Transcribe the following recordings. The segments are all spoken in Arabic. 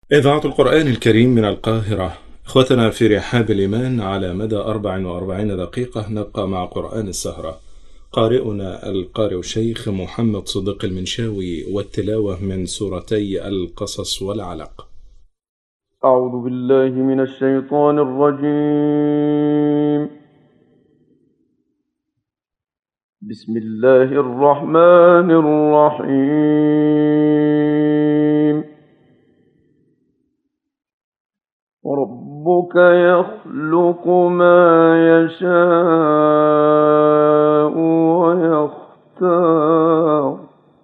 إذاعة القرآن الكريم من القاهرة. إخوتنا في رحاب الإيمان، على مدى 44 دقيقة نبقى مع قرآن السهرة. قارئنا القارئ الشيخ محمد صديق المنشاوي، والتلاوة من سورتي القصص والعلق. أعوذ بالله من الشيطان الرجيم. بسم الله الرحمن الرحيم. ربك يخلق ما يشاء ويختار،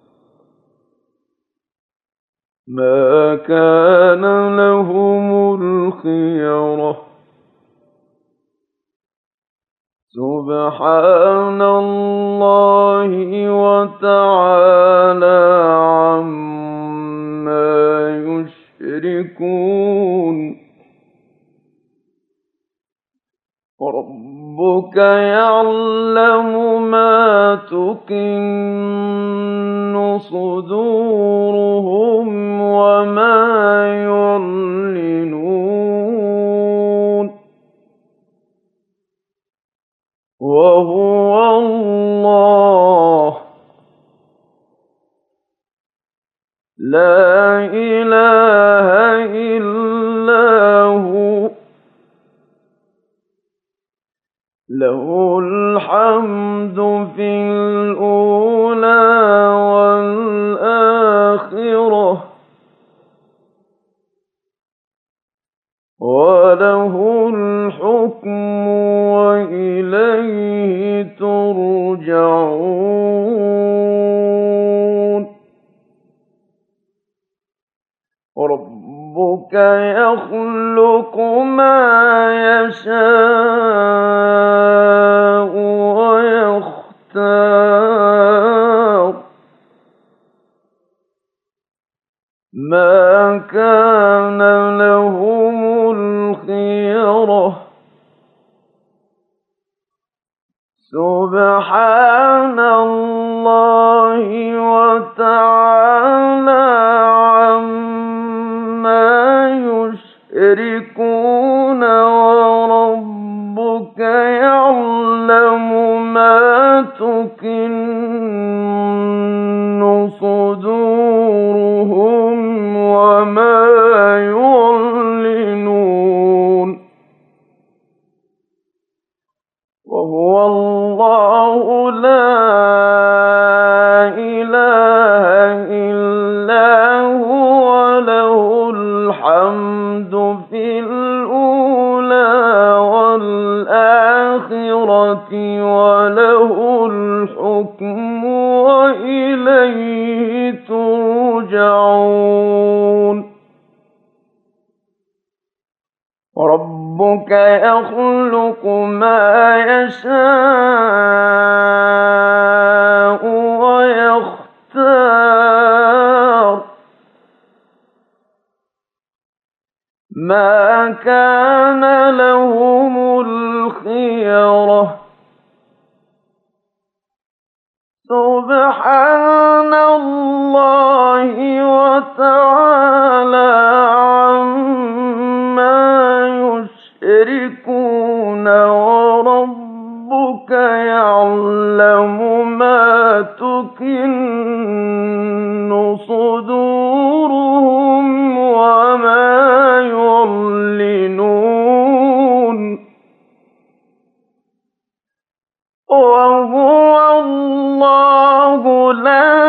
ما كان لهم الخيرة. سبحان الله وتعالى عما يشركون. ربك يعلم ما تكن صدورهم وما يعلنون، وهو الله لا إله إلا هو، له الحمد في الأولى والآخرة، وله الحكم وإليه ترجعون. ربك يخلق ما يشاء ويختار، ما كان لهم الخيرة. سبحان الله وتعالى عما يشركون. وربك يعلم ما تكن صدورهم وما يعلنون، وهو الله لا إله إلا هو، له الحمد في الأولى والآخرة، وله الحكم وإليه ترجعون. ربك يخلق ما يشاء ويختار، ما كان لهم الخيرة. سبحان الله وتعالى عما يشركون. وربك يعلم ما تكن صدورهم وما يعلنون، وهو الله لا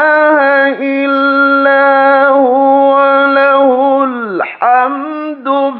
إله إلا هو، له الحمد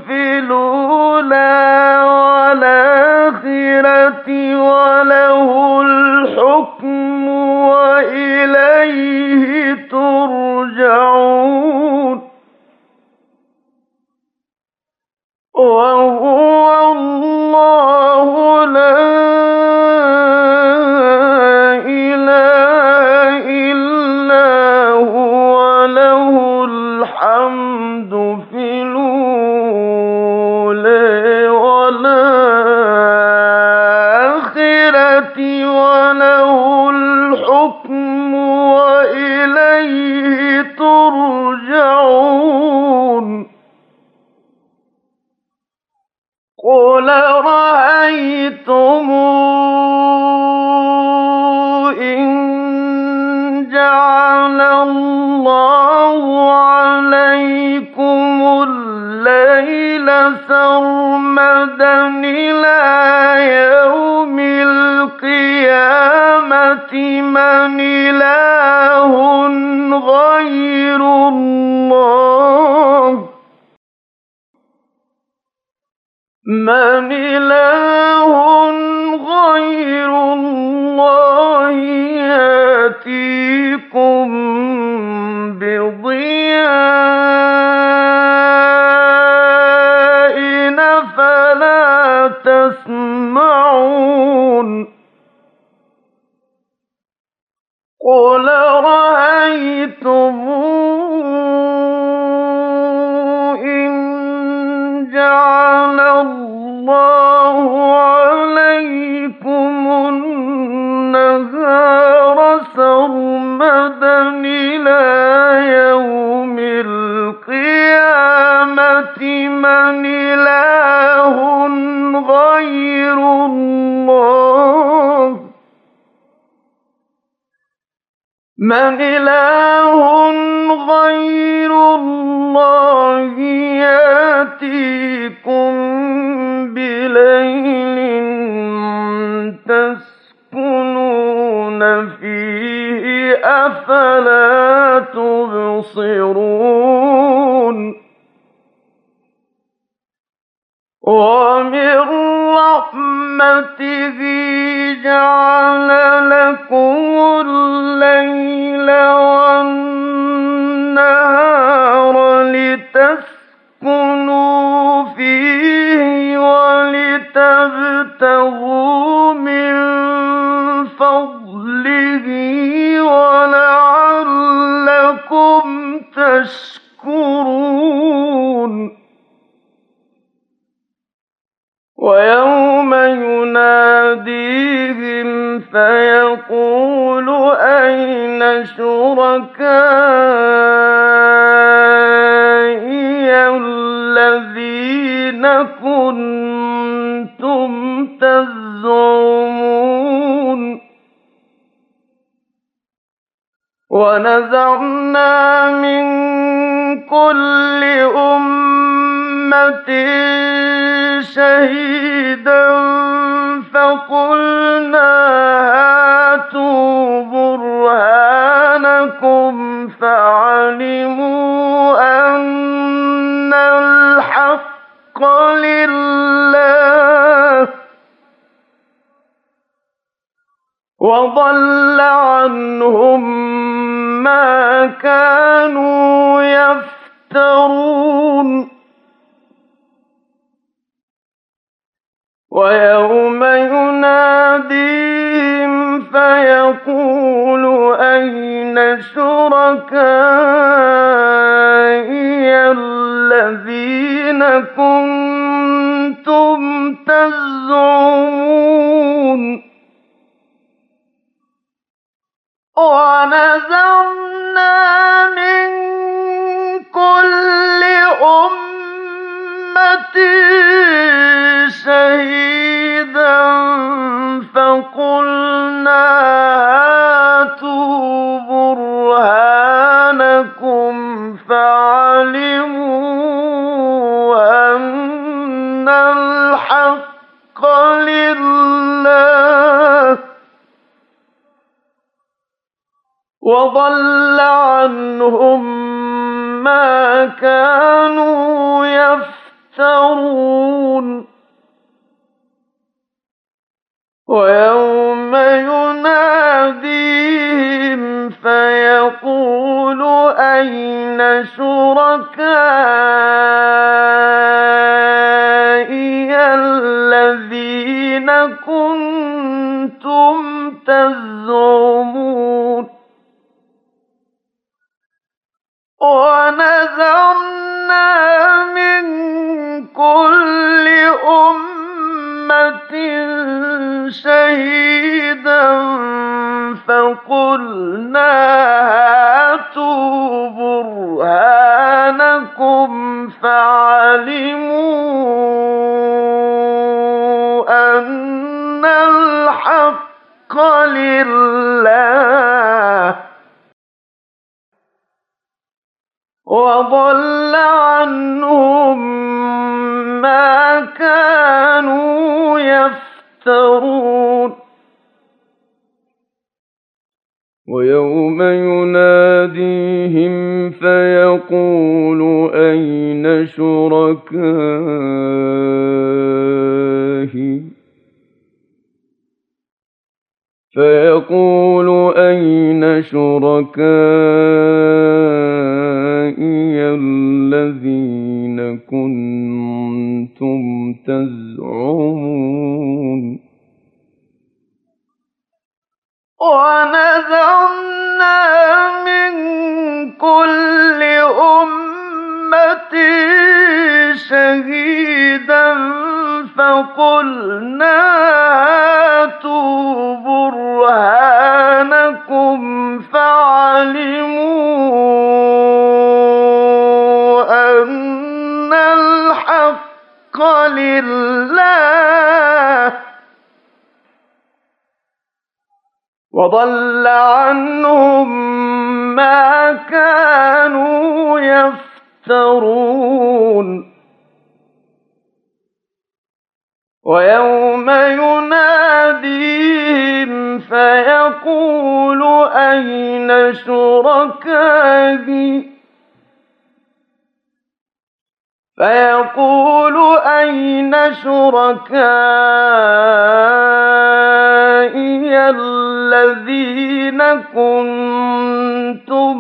الله عليكم الليل سرمدا إلى يوم القيامة من إله غير الله يأتيكم بضياء أفلا تسمعون قل رأيتم إن جعل الله عليكم النهار سرمدا إلى يوم القيامة من إله غير الله يأتيكم بليل تسكنون فيه أفلا تبصرون ومن رحمته جعل لكم الليل والنهار لتسكنوا فيه ولتبتغوا من فضله ولعلكم تشكرون ويوم يناديهم فيقول أين شركائي الذين كنتم تزعمون ونزعنا من كل أمة شهيدا فقلنا هاتوا برهانكم فعلموا أن الحق لله وضل عنهم ما كانوا يفترون ويوم يناديهم فيقول أين شركائي الذين كنتم تزعمون ونزعنا من كل أمة شهيدا فقلنا هاتوا برهانكم فعلموا أن الحق لله وضل عنهم ما كانوا يفترون ويوم يناديهم فيقول أين شركائي الذين كنتم تزعمون ونزعنا من كل أمة شهيدا فقلنا هاتوا برهانكم فعلموا أن الحق لله وضل عنهم ما كانوا يفترون ويوم يناديهم فيقول أين شركائي الذين كنتم تزعمون ونزعنا من كل أمة شهيدا فقلنا هاتوا برهانكم فعلموا أن الحق لله وضل عنهم ما كانوا يفترون ويوم يناديهم فيقول أين شركائي الذين كنتم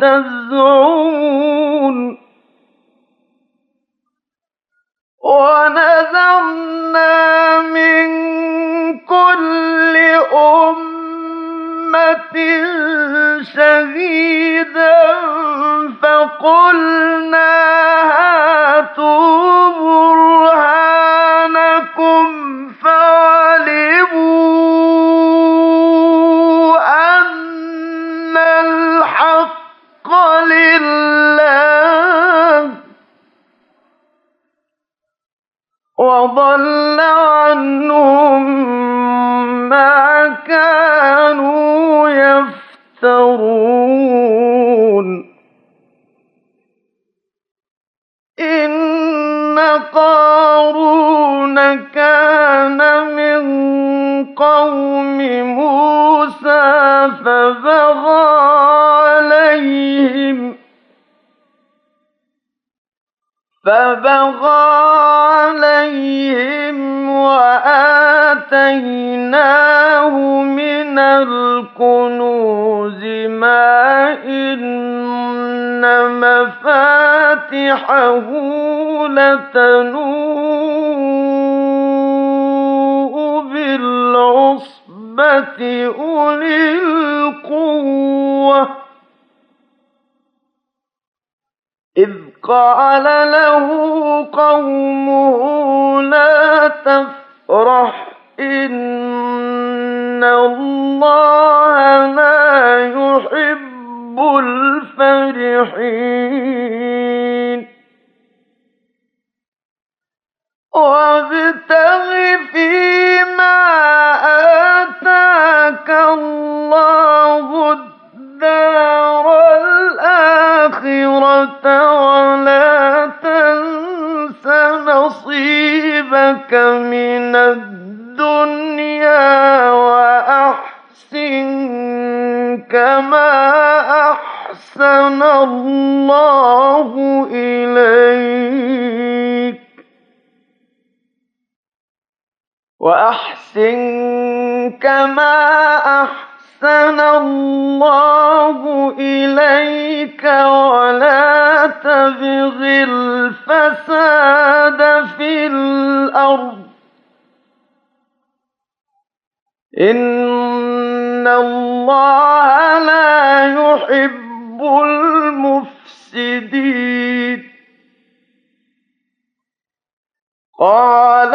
تزعمون ونزعنا من كل أمة شهيدا فقلنا هاتوا برهانكم فعلموا أن الحق لله وضل عنهم ما كانوا يفترون إن قارون كان من قوم موسى فبغى عليهم وآتيناه من الكنوز ما إن مفاتحه لتنوء بالعصبة أولي القوة إذ قال له قومه لا تفرح إن الله لا يحب الفرحين وابتغ فيما آتاك الله الدار الآخرة ولا تنس نصيبك من الدنيا وأحسن كما أحسن الله إليك ولا تبغ الفساد في الأرض إن الله لا يحب المفسدين قال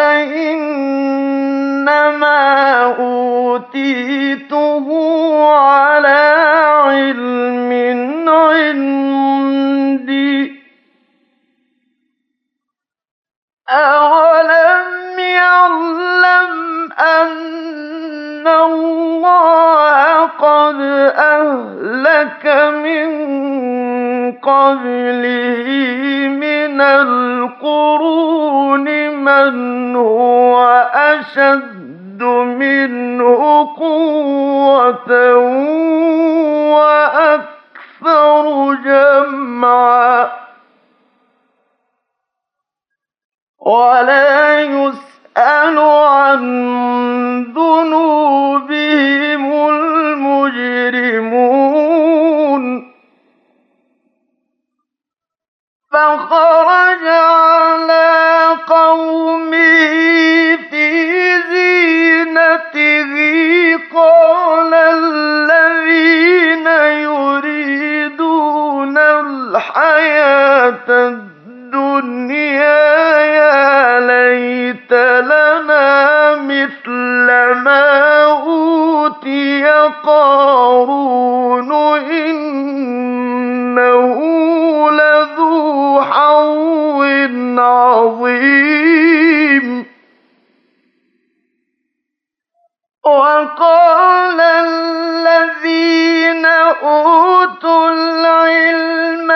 إنما أوتيته على علم عندي أولم يعلم أن الله قد أهلك من قبله من القرون من هو أشد منه قوة وأكثر جمعا ولا يسأل عن ذنوبهم المجرمون فخرج على قومه في زينته قال الذين يريدون الحياة الدنيا يا ليت لنا مثل ما أوتي قارون إنه لذو حظ عظيم وقال الذين أوتوا العلم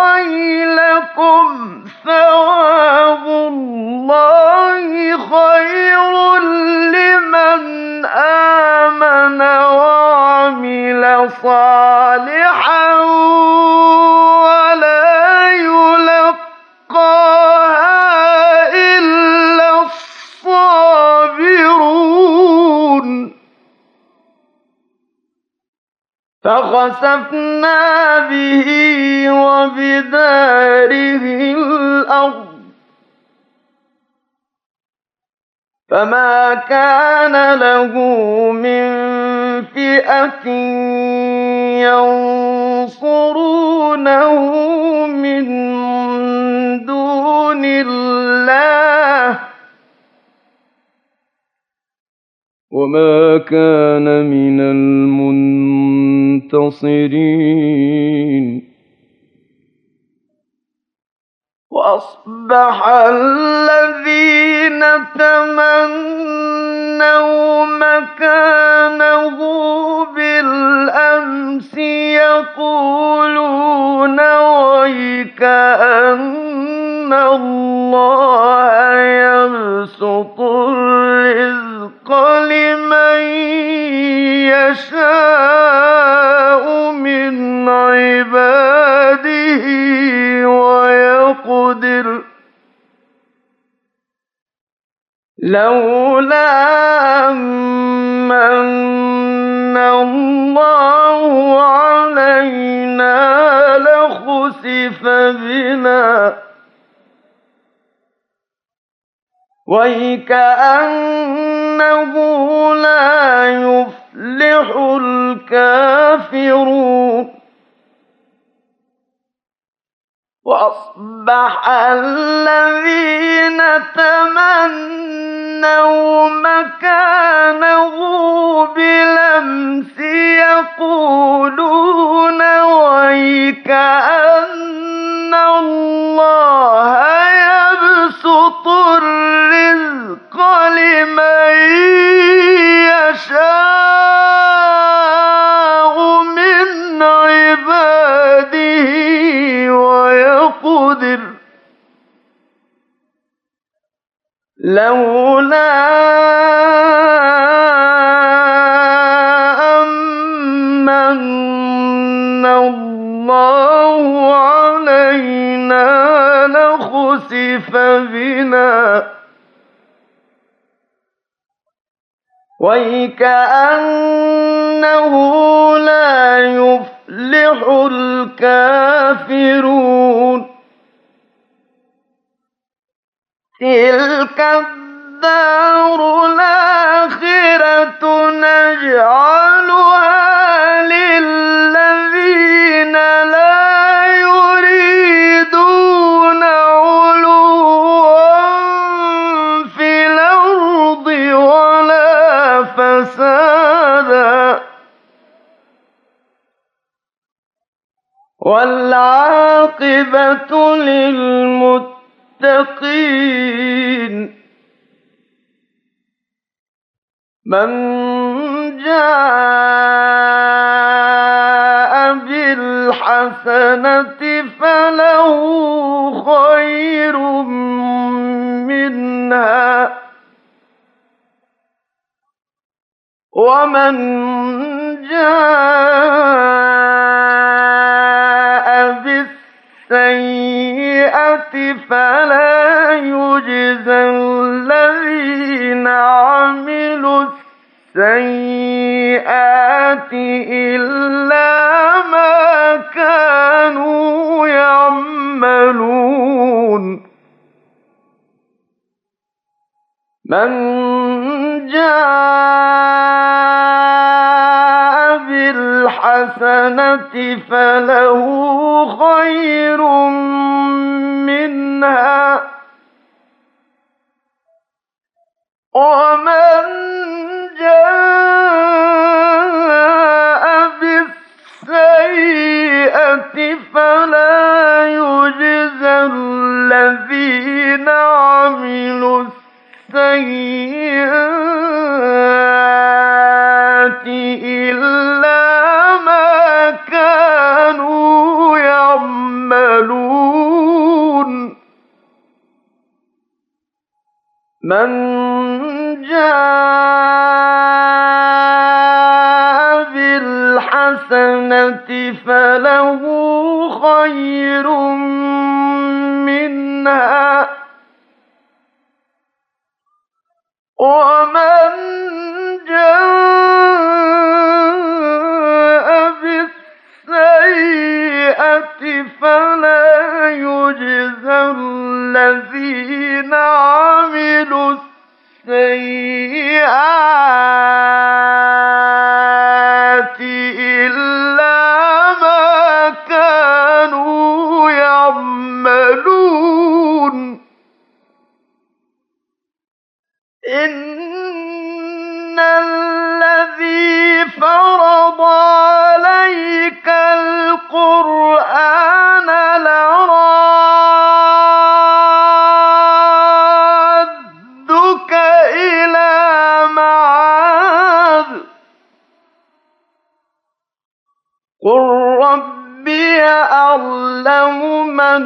ويلكم ثواب الله خير لمن آمن وعمل صالحا ولا يلقاها إلا الصابرون فخسفنا به وبداره الأرض فما كان له من فئة ينصرونه من دون الله وما كان من المنتصرين وأصبح الذين تمنوا مكانه بالأمس يقولون ويك أن الله يبسط الرزق لمن يشاء من عباده ويقدر لولا أمن الله علينا لخسف بنا ويكأنه لا يفلح الكافرون وأصبح الذين تمنوا مكانه بالأمس يقولون ويك أن الله يبسط الرزق لمن يشاء من عباده ويقدر لولا أمن الله علينا لخسف بنا ويكأنه لا يفلح الكافرون تلك الدار الآخرة نجعلها للذين لا يريدون علوا في الأرض ولا فسادا والعاقبة للمتقين من جاء بالحسنة فله خير منها ومن جاء بالسيئة فلا يجزى الذين عملوا السيئات إلا ما كانوا يعملون من جاء بالحسنة فله خير منها ومن جاء بالسيئة فلا يجزى الذين عملوا السيئات إلا ما كانوا يعملون من جاء بالحسنة فله خير منها ومن جاء بالسيئة فلا يجزى الذين عملوا السيئات إلا ما كانوا يعملون إن الذي فرض عليك القرآن لرادك إلى معاد قل ربي أعلم من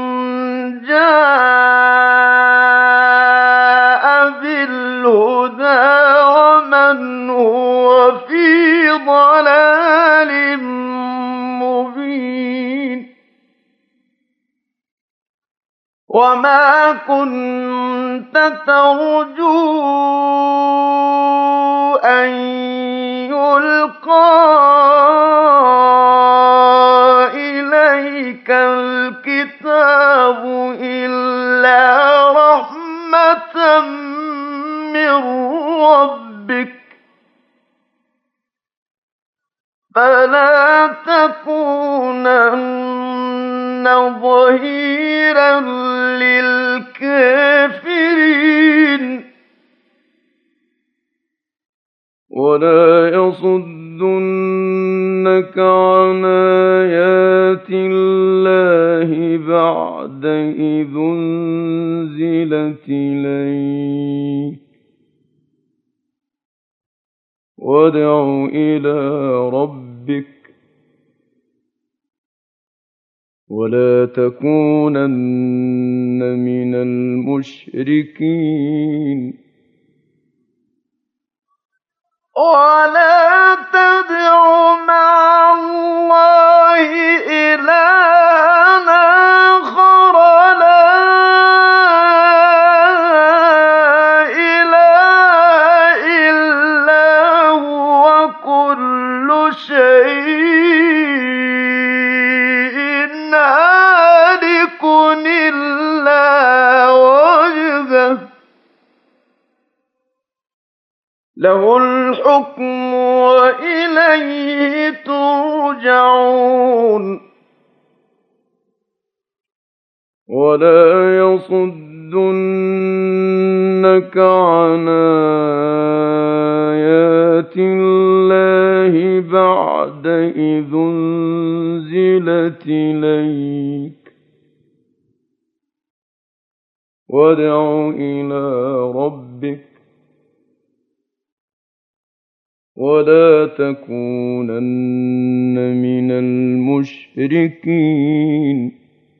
جاء بالهدى ومن هو في ضلال مبين وما كنت ترجو أن يلقى إليك الكتاب إلا رحمة من ربك فلا تكونن ظهيرا للكافرين ولا يصدنك عن آيات الله بعد إذ أنزلت إليك وادع إلى ربك ولا تكونن من المشركين ولا تدع مع الله إلهًا آخر لا إله إلا هو كل شيء هالك إلا وجهه له الحكم وإليه ترجعون ولا يصدنك عن آيات الله بعد إذ أنزلت إليك وادع إلى ربك ولا تكونن من المشركين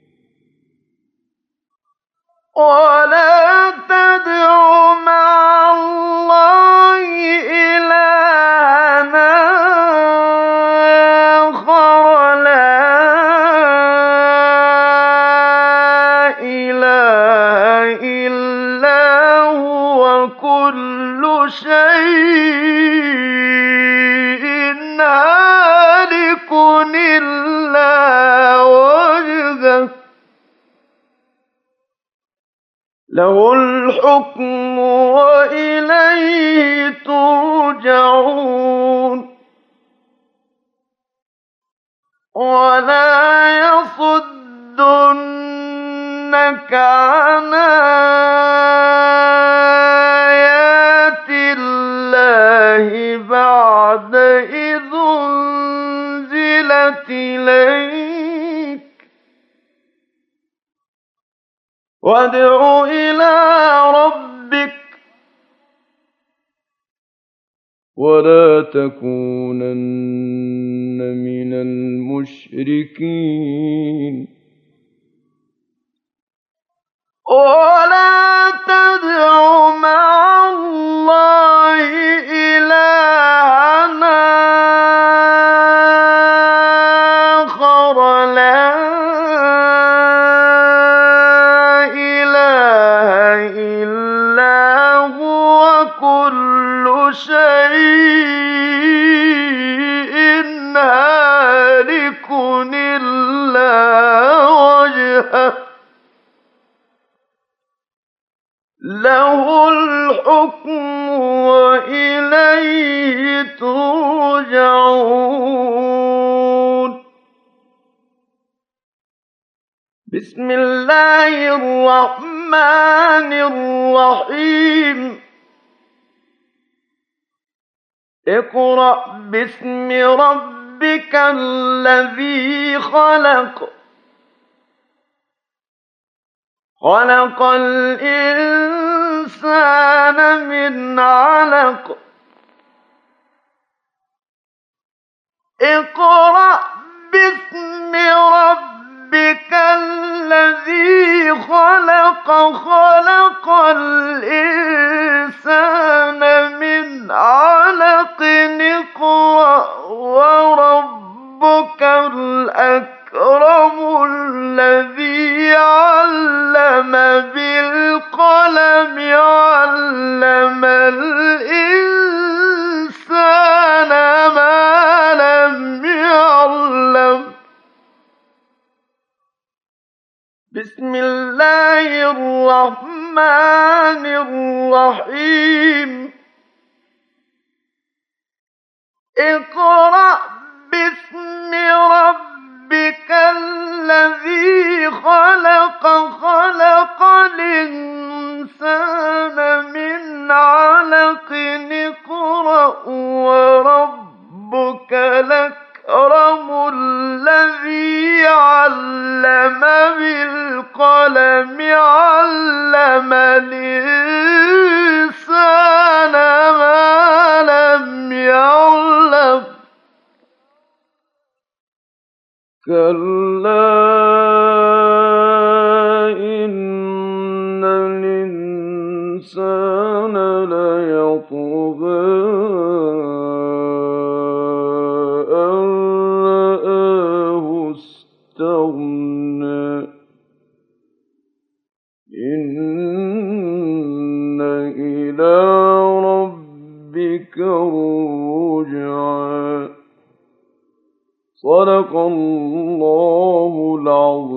ولا تدع مع الله إلهًا آخر لا إله إلا هو كل شيء هالك إلا وجهه له الحكم وإليه ترجعون ولا يصدنك عن آيات الله بعد إذ أنزلت إليك وادع إلى ربك ولا تكونن من المشركين ولا تدع مع الله إلهًا آخر لا إله إلا هو كل شيء هالك إلا وجهه له الحكم وإليه ترجعون بسم الله الرحمن الرحيم اقرأ باسم ربك الذي خلق خلق الإنسان من علق اقرأ باسم ربك الذي خلق خلق الإنسان من علق اقرأ وربك الأكرم الذي علم بالقلم علم الإنسان ما لم يعلم بسم الله الرحمن الرحيم اقرأ باسم ربك الذي خلق خلق الإنسان من علق اقرأ وربك الأكرم الذي علم بالقلم علم الإنسان ما لم يعلم كلا إن الإنسان ليطغى أن رآه استغنى إن إلى ربك الرجعى صدق الله العظيم